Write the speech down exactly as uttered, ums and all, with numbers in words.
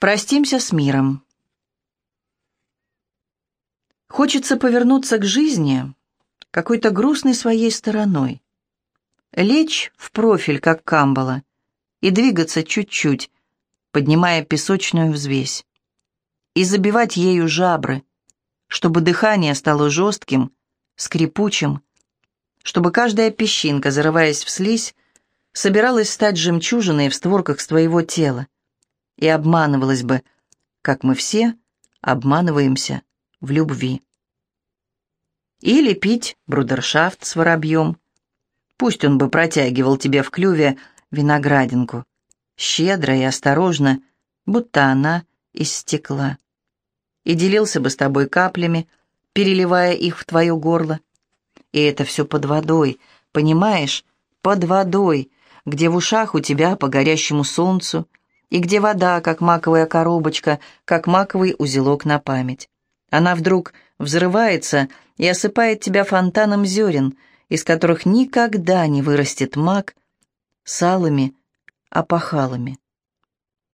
Простимся с миром. Хочется повернуться к жизни какой-то грустной своей стороной, лечь в профиль, как камбала, и двигаться чуть-чуть, поднимая песочную взвесь, и забивать ею жабры, чтобы дыхание стало жестким, скрипучим, чтобы каждая песчинка, зарываясь в слизь, собиралась стать жемчужиной в створках твоего тела и обманывалась бы, как мы все обманываемся в любви. Или пить брудершафт с воробьем. Пусть он бы протягивал тебе в клюве виноградинку, щедро и осторожно, будто она из стекла, и делился бы с тобой каплями, переливая их в твое горло. И это все под водой, понимаешь, под водой, где в ушах у тебя по горящему солнцу, и где вода, как маковая коробочка, как маковый узелок на память. Она вдруг взрывается и осыпает тебя фонтаном зерен, из которых никогда не вырастет мак с алыми опахалами.